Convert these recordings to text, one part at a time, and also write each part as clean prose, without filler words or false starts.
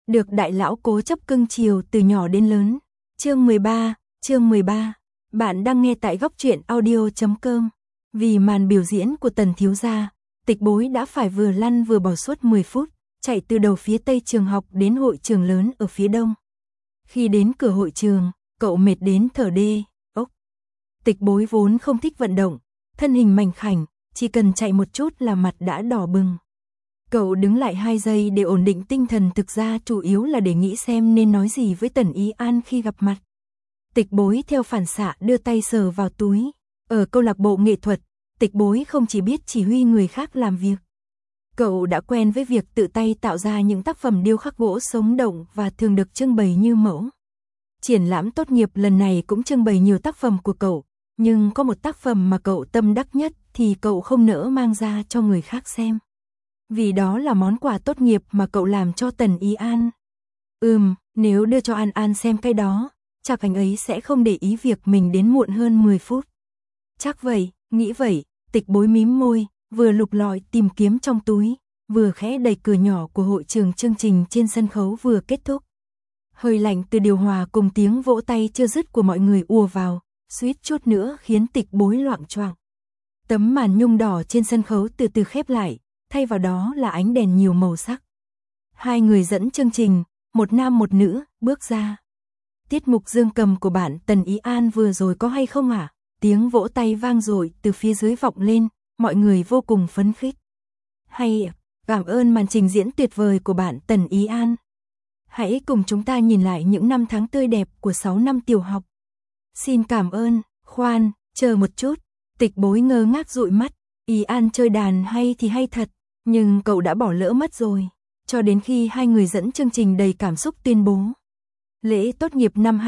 được đại lão cố chấp cưng chiều từ nhỏ đến lớn. Chương 13. Bạn đang nghe tại góc truyện audio.com. Vì màn biểu diễn của Tần thiếu gia, Tịch Bối đã phải vừa lăn vừa bò suốt 10 phút, chạy từ đầu phía tây trường học đến hội trường lớn ở phía đông. Khi đến cửa hội trường, cậu mệt đến thở đê, ốc. Tịch Bối vốn không thích vận động, thân hình mảnh khảnh, chỉ cần chạy một chút là mặt đã đỏ bừng. Cậu đứng lại 2 giây để ổn định tinh thần, thực ra chủ yếu là để nghĩ xem nên nói gì với Tần Ý An khi gặp mặt. Tịch Bối theo phản xạ đưa tay sờ vào túi. Ở câu lạc bộ nghệ thuật, Tịch Bối không chỉ biết chỉ huy người khác làm việc. Cậu đã quen với việc tự tay tạo ra những tác phẩm điêu khắc gỗ sống động và thường được trưng bày như mẫu. Triển lãm tốt nghiệp lần này cũng trưng bày nhiều tác phẩm của cậu, nhưng có một tác phẩm mà cậu tâm đắc nhất thì cậu không nỡ mang ra cho người khác xem. Vì đó là món quà tốt nghiệp mà cậu làm cho Tần Ý An. Nếu đưa cho An An xem cái đó, chắc anh ấy sẽ không để ý việc mình đến muộn hơn 10 phút. Chắc vậy, nghĩ vậy, Tịch Bối mím môi, vừa lục lọi tìm kiếm trong túi, vừa khẽ đẩy cửa nhỏ của hội trường. Chương trình trên sân khấu vừa kết thúc. Hơi lạnh từ điều hòa cùng tiếng vỗ tay chưa dứt của mọi người ùa vào, suýt chút nữa khiến Tịch Bối loạng choạng. Tấm màn nhung đỏ trên sân khấu từ từ khép lại, thay vào đó là ánh đèn nhiều màu sắc. 2 người dẫn chương trình, một nam một nữ, bước ra. Tiết mục dương cầm của bạn Tần Ý An vừa rồi có hay không ạ? Tiếng vỗ tay vang dội từ phía dưới vọng lên, mọi người vô cùng phấn khích. Hay ạ, cảm ơn màn trình diễn tuyệt vời của bạn Tần Ý An. Hãy cùng chúng ta nhìn lại những năm tháng tươi đẹp của 6 năm tiểu học. Xin cảm ơn. Khoan, chờ một chút. Tịch Bối ngơ ngác dụi mắt. Ý An chơi đàn hay thì hay thật, nhưng cậu đã bỏ lỡ mất rồi. Cho đến khi 2 người dẫn chương trình đầy cảm xúc tuyên bố lễ tốt nghiệp năm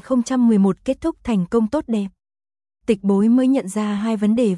2011 kết thúc thành công tốt đẹp, Tịch Bối mới nhận ra 2 vấn đề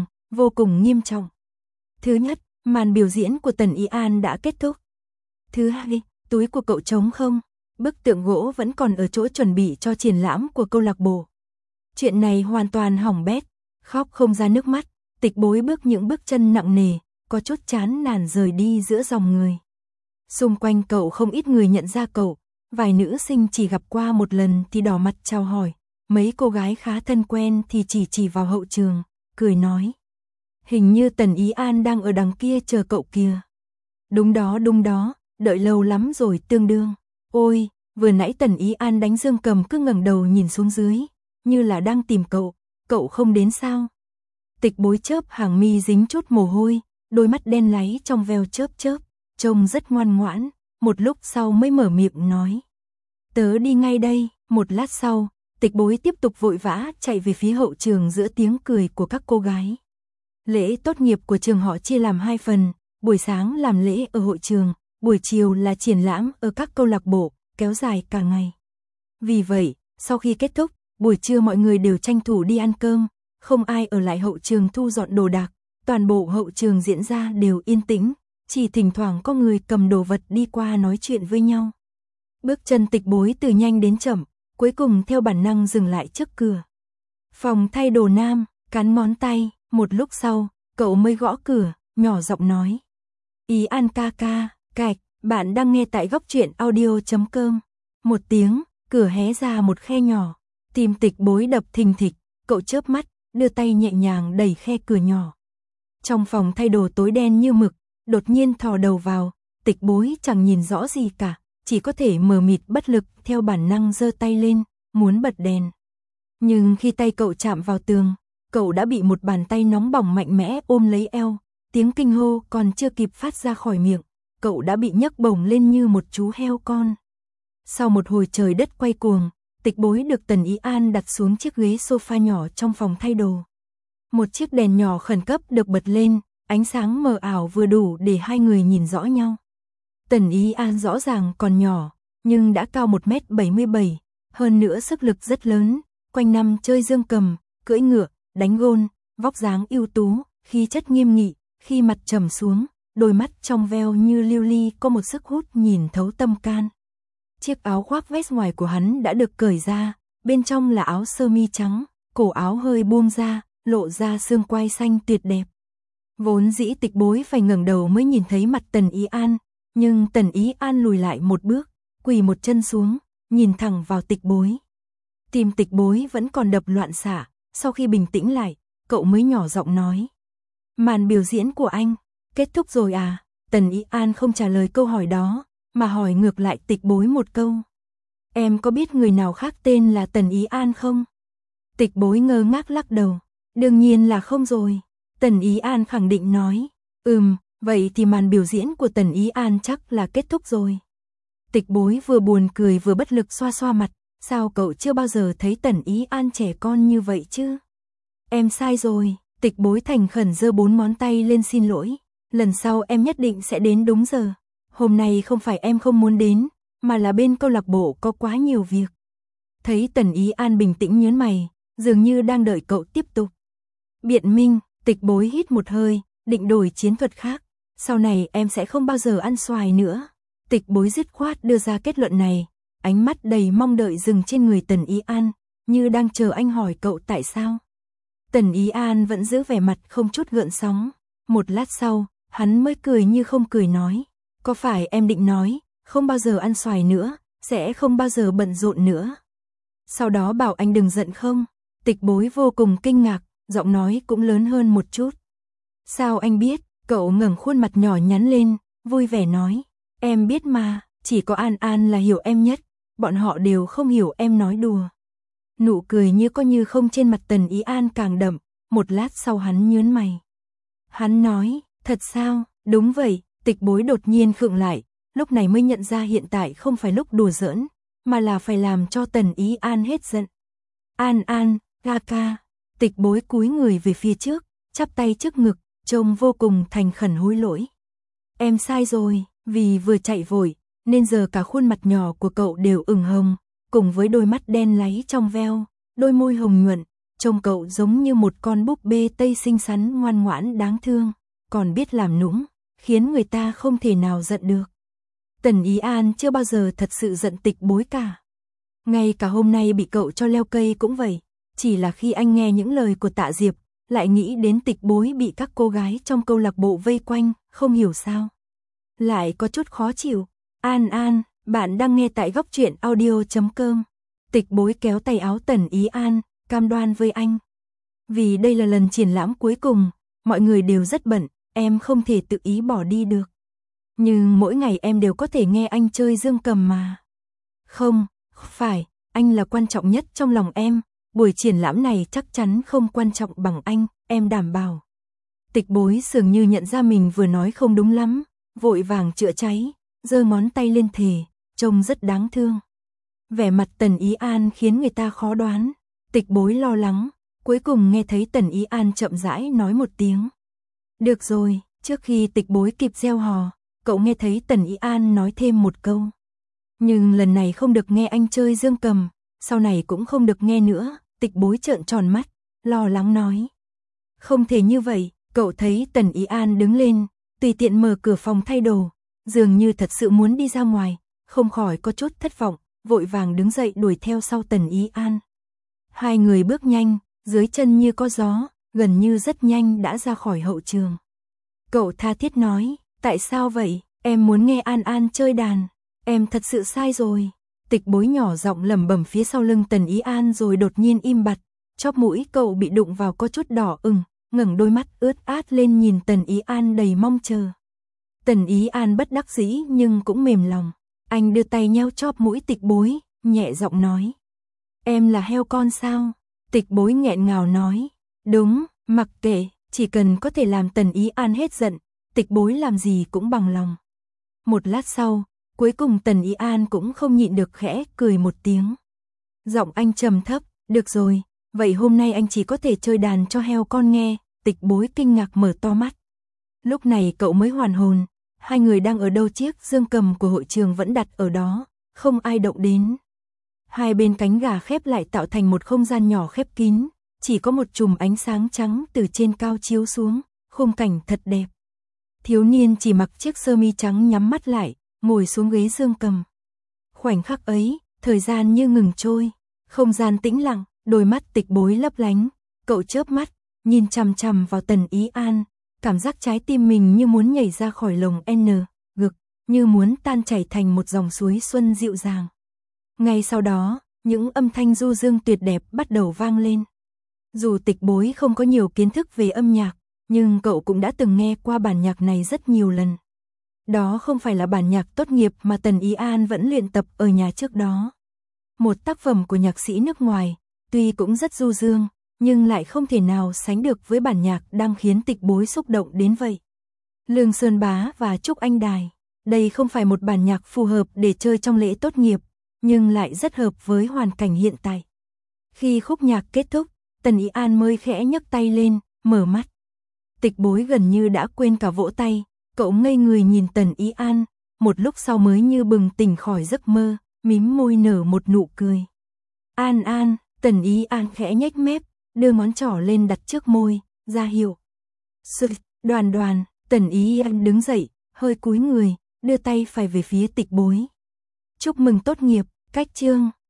vô cùng nghiêm trọng. Thứ nhất, màn biểu diễn của Tần Ý An đã kết thúc. Thứ hai, túi của cậu trống không? Bức tượng gỗ vẫn còn ở chỗ chuẩn bị cho triển lãm của câu lạc bộ. Chuyện này hoàn toàn hỏng bét, khóc không ra nước mắt. Tịch Bối bước những bước chân nặng nề, có chút chán nản rời đi giữa dòng người. Xung quanh cậu không ít người nhận ra cậu, vài nữ sinh chỉ gặp qua một lần thì đỏ mặt chào hỏi, mấy cô gái khá thân quen thì chỉ vào hậu trường, cười nói. Hình như Tần Ý An đang ở đằng kia chờ cậu kìa. Đúng đó, đợi lâu lắm rồi tương đương. Ôi, vừa nãy Tần Ý An đánh dương cầm cứ ngẩng đầu nhìn xuống dưới, như là đang tìm cậu không đến sao? Tịch Bối chớp hàng mi dính chút mồ hôi, đôi mắt đen láy trong veo chớp, trông rất ngoan ngoãn, một lúc sau mới mở miệng nói. Tớ đi ngay đây. Một lát sau, Tịch Bối tiếp tục vội vã chạy về phía hậu trường giữa tiếng cười của các cô gái. Lễ tốt nghiệp của trường họ chia làm 2 phần, buổi sáng làm lễ ở hội trường, buổi chiều là triển lãm ở các câu lạc bộ, kéo dài cả ngày. Vì vậy, sau khi kết thúc, buổi trưa mọi người đều tranh thủ đi ăn cơm, không ai ở lại hậu trường thu dọn đồ đạc, toàn bộ hậu trường diễn ra đều yên tĩnh, chỉ thỉnh thoảng có người cầm đồ vật đi qua nói chuyện với nhau. Bước chân Tịch Bối từ nhanh đến chậm, cuối cùng theo bản năng dừng lại trước cửa. Phòng thay đồ nam, cắn ngón tay, một lúc sau, cậu mới gõ cửa, nhỏ giọng nói. Ý An ca ca, cạch, bạn đang nghe tại góc truyện audio.com. Một tiếng, cửa hé ra một khe nhỏ, tim Tịch Bối đập thình thịch, cậu chớp mắt, đưa tay nhẹ nhàng đẩy khe cửa nhỏ. Trong phòng thay đồ tối đen như mực, đột nhiên thò đầu vào, Tịch Bối chẳng nhìn rõ gì cả, chỉ có thể mờ mịt bất lực theo bản năng giơ tay lên, muốn bật đèn. Nhưng khi tay cậu chạm vào tường, cậu đã bị một bàn tay nóng bỏng mạnh mẽ ôm lấy eo, tiếng kinh hô còn chưa kịp phát ra khỏi miệng, cậu đã bị nhấc bổng lên như một chú heo con. Sau một hồi trời đất quay cuồng, Tịch Bối được Tần Ý An đặt xuống chiếc ghế sofa nhỏ trong phòng thay đồ. Một chiếc đèn nhỏ khẩn cấp được bật lên, ánh sáng mờ ảo vừa đủ để 2 người nhìn rõ nhau. Tần Ý An rõ ràng còn nhỏ, nhưng đã cao 1m77, hơn nữa sức lực rất lớn, quanh năm chơi dương cầm, cưỡi ngựa, đánh gôn, vóc dáng ưu tú, khí chất nghiêm nghị, khi mặt trầm xuống, đôi mắt trong veo như lưu ly có một sức hút nhìn thấu tâm can. Chiếc áo khoác vest ngoài của hắn đã được cởi ra, bên trong là áo sơ mi trắng, cổ áo hơi buông ra, lộ ra xương quai xanh tuyệt đẹp. Vốn dĩ Tịch Bối phải ngẩng đầu mới nhìn thấy mặt Tần Ý An, Nhưng Tần Ý An lùi lại một bước, quỳ một chân xuống, nhìn thẳng vào Tịch Bối. Tim Tịch Bối vẫn còn đập loạn xạ, sau khi bình tĩnh lại, cậu mới nhỏ giọng nói. Màn biểu diễn của anh, kết thúc rồi à? Tần Ý An không trả lời câu hỏi đó, mà hỏi ngược lại Tịch Bối một câu. Em có biết người nào khác tên là Tần Ý An không? Tịch Bối ngơ ngác lắc đầu. Đương nhiên là không rồi. Tần Ý An khẳng định nói. Vậy thì màn biểu diễn của Tần Ý An chắc là kết thúc rồi. Tịch Bối vừa buồn cười vừa bất lực xoa xoa mặt. Sao cậu chưa bao giờ thấy Tần Ý An trẻ con như vậy chứ? Em sai rồi. Tịch Bối thành khẩn giơ 4 ngón tay lên xin lỗi. Lần sau em nhất định sẽ đến đúng giờ. Hôm nay không phải em không muốn đến, mà là bên câu lạc bộ có quá nhiều việc. Thấy Tần Ý An bình tĩnh nhớn mày, dường như đang đợi cậu tiếp tục. Biện minh, Tịch Bối hít một hơi, định đổi chiến thuật khác. Sau này em sẽ không bao giờ ăn xoài nữa. Tịch Bối dứt khoát đưa ra kết luận này, ánh mắt đầy mong đợi dừng trên người Tần Ý An, như đang chờ anh hỏi cậu tại sao. Tần Ý An vẫn giữ vẻ mặt không chút gợn sóng. Một lát sau, hắn mới cười như không cười nói. Có phải em định nói, không bao giờ ăn xoài nữa, sẽ không bao giờ bận rộn nữa. Sau đó bảo anh đừng giận không? Tịch Bối vô cùng kinh ngạc, giọng nói cũng lớn hơn một chút. Sao anh biết? Cậu ngẩng khuôn mặt nhỏ nhắn lên, vui vẻ nói. Em biết mà, chỉ có An An là hiểu em nhất, bọn họ đều không hiểu em nói đùa. Nụ cười như có như không trên mặt Tần Ý An càng đậm, một lát sau hắn nhớn mày. Hắn nói, thật sao? Đúng vậy. Tịch Bối đột nhiên khựng lại, lúc này mới nhận ra hiện tại không phải lúc đùa giỡn, mà là phải làm cho Tần Ý An hết giận. An An, ga ca. Tịch Bối cúi người về phía trước, chắp tay trước ngực, trông vô cùng thành khẩn hối lỗi. Em sai rồi, vì vừa chạy vội, nên giờ cả khuôn mặt nhỏ của cậu đều ửng hồng, cùng với đôi mắt đen láy trong veo, đôi môi hồng nhuận, trông cậu giống như một con búp bê Tây xinh xắn ngoan ngoãn đáng thương, còn biết làm nũng, khiến người ta không thể nào giận được. Tần Ý An chưa bao giờ thật sự giận Tịch Bối cả. Ngay cả hôm nay bị cậu cho leo cây cũng vậy, chỉ là khi anh nghe những lời của Tạ Diệp, lại nghĩ đến Tịch Bối bị các cô gái trong câu lạc bộ vây quanh, không hiểu sao. Lại có chút khó chịu. An An, bạn đang nghe tại Góc Truyện Audio.com. Tịch Bối kéo tay áo Tần Ý An, cam đoan với anh. Vì đây là lần triển lãm cuối cùng, mọi người đều rất bận, em không thể tự ý bỏ đi được. Nhưng mỗi ngày em đều có thể nghe anh chơi dương cầm mà. Không, phải, anh là quan trọng nhất trong lòng em, buổi triển lãm này chắc chắn không quan trọng bằng anh, em đảm bảo. Tịch Bối dường như nhận ra mình vừa nói không đúng lắm, vội vàng chữa cháy, giơ ngón tay lên thề, trông rất đáng thương. Vẻ mặt Tần Ý An khiến người ta khó đoán, Tịch Bối lo lắng, cuối cùng nghe thấy Tần Ý An chậm rãi nói một tiếng. Được rồi, trước khi Tịch Bối kịp gieo hò, cậu nghe thấy Tần Ý An nói thêm một câu. Nhưng lần này không được nghe anh chơi dương cầm, sau này cũng không được nghe nữa. Tịch Bối trợn tròn mắt, lo lắng nói. Không thể như vậy, cậu thấy Tần Ý An đứng lên, tùy tiện mở cửa phòng thay đồ, dường như thật sự muốn đi ra ngoài, không khỏi có chút thất vọng, vội vàng đứng dậy đuổi theo sau Tần Ý An. Hai người bước nhanh, dưới chân như có gió, gần như rất nhanh đã ra khỏi hậu trường. Cậu tha thiết nói, tại sao vậy, em muốn nghe An An chơi đàn, em thật sự sai rồi. Tịch Bối nhỏ giọng lẩm bẩm phía sau lưng Tần Ý An rồi đột nhiên im bặt, chóp mũi cậu bị đụng vào có chút đỏ ửng, ngẩng đôi mắt ướt át lên nhìn Tần Ý An đầy mong chờ. Tần Ý An bất đắc dĩ nhưng cũng mềm lòng, anh đưa tay nheo chóp mũi Tịch Bối, nhẹ giọng nói. Em là heo con sao? Tịch Bối nghẹn ngào nói, đúng, mặc kệ, chỉ cần có thể làm Tần Ý An hết giận, Tịch Bối làm gì cũng bằng lòng. Một lát sau, cuối cùng Tần Ý An cũng không nhịn được khẽ cười một tiếng. Giọng anh trầm thấp, được rồi, vậy hôm nay anh chỉ có thể chơi đàn cho heo con nghe. Tịch Bối kinh ngạc mở to mắt. Lúc này cậu mới hoàn hồn, hai người đang ở đâu, chiếc dương cầm của hội trường vẫn đặt ở đó, không ai động đến. Hai bên cánh gà khép lại tạo thành một không gian nhỏ khép kín, chỉ có một chùm ánh sáng trắng từ trên cao chiếu xuống, khung cảnh thật đẹp. Thiếu niên chỉ mặc chiếc sơ mi trắng nhắm mắt lại, ngồi xuống ghế dương cầm. Khoảnh khắc ấy, thời gian như ngừng trôi, không gian tĩnh lặng, đôi mắt Tịch Bối lấp lánh, cậu chớp mắt, nhìn chằm chằm vào Tần Ý An, cảm giác trái tim mình như muốn nhảy ra khỏi lồng ngực, như muốn tan chảy thành một dòng suối xuân dịu dàng. Ngay sau đó, những âm thanh du dương tuyệt đẹp bắt đầu vang lên. Dù Tịch Bối không có nhiều kiến thức về âm nhạc, nhưng cậu cũng đã từng nghe qua bản nhạc này rất nhiều lần. Đó không phải là bản nhạc tốt nghiệp mà Tần Ý An vẫn luyện tập ở nhà trước đó. Một tác phẩm của nhạc sĩ nước ngoài, tuy cũng rất du dương, nhưng lại không thể nào sánh được với bản nhạc đang khiến Tịch Bối xúc động đến vậy. Lương Sơn Bá và Trúc Anh Đài, đây không phải một bản nhạc phù hợp để chơi trong lễ tốt nghiệp, nhưng lại rất hợp với hoàn cảnh hiện tại. Khi khúc nhạc kết thúc, Tần Ý An mới khẽ nhấc tay lên, mở mắt. Tịch Bối gần như đã quên cả vỗ tay, cậu ngây người nhìn Tần Ý An, một lúc sau mới như bừng tỉnh khỏi giấc mơ, mím môi nở một nụ cười. An An, Tần Ý An khẽ nhếch mép, đưa ngón trỏ lên đặt trước môi, ra hiệu. Đoàn Đoàn, Tần Ý An đứng dậy, hơi cúi người, đưa tay phải về phía Tịch Bối. Chúc mừng tốt nghiệp, Cách Chương.